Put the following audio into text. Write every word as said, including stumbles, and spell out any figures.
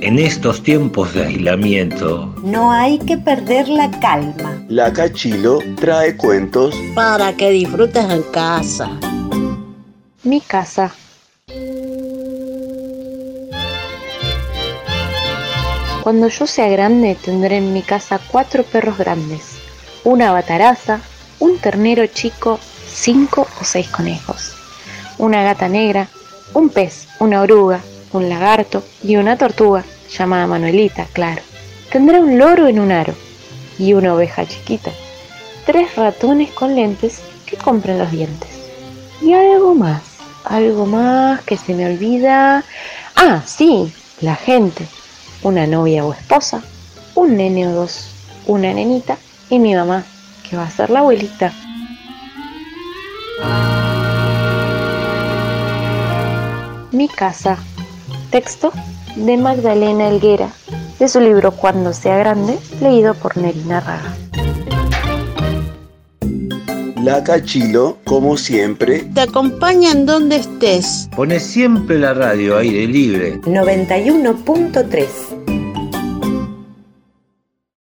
En estos tiempos de aislamiento, no hay que perder la calma. La Cachilo trae cuentos para que disfrutes en casa. Mi casa. Cuando yo sea grande tendré en mi casa cuatro perros grandes, una bataraza, un ternero chico, cinco o seis conejos, una gata negra, un pez, una oruga, un lagarto y una tortuga, llamada Manuelita, claro. Tendré un loro en un aro y una oveja chiquita, tres ratones con lentes que compran los dientes. Y algo más, algo más que se me olvida. Ah, sí, la gente. Una novia o esposa, un nene o dos, una nenita y mi mamá, que va a ser la abuelita. Mi casa. Texto de Magdalena Helguera, de su libro Cuando sea grande, leído por Nerina Raga. La Cachilo, como siempre, te acompaña en donde estés. Pone siempre la radio aire libre. noventa y uno punto tres.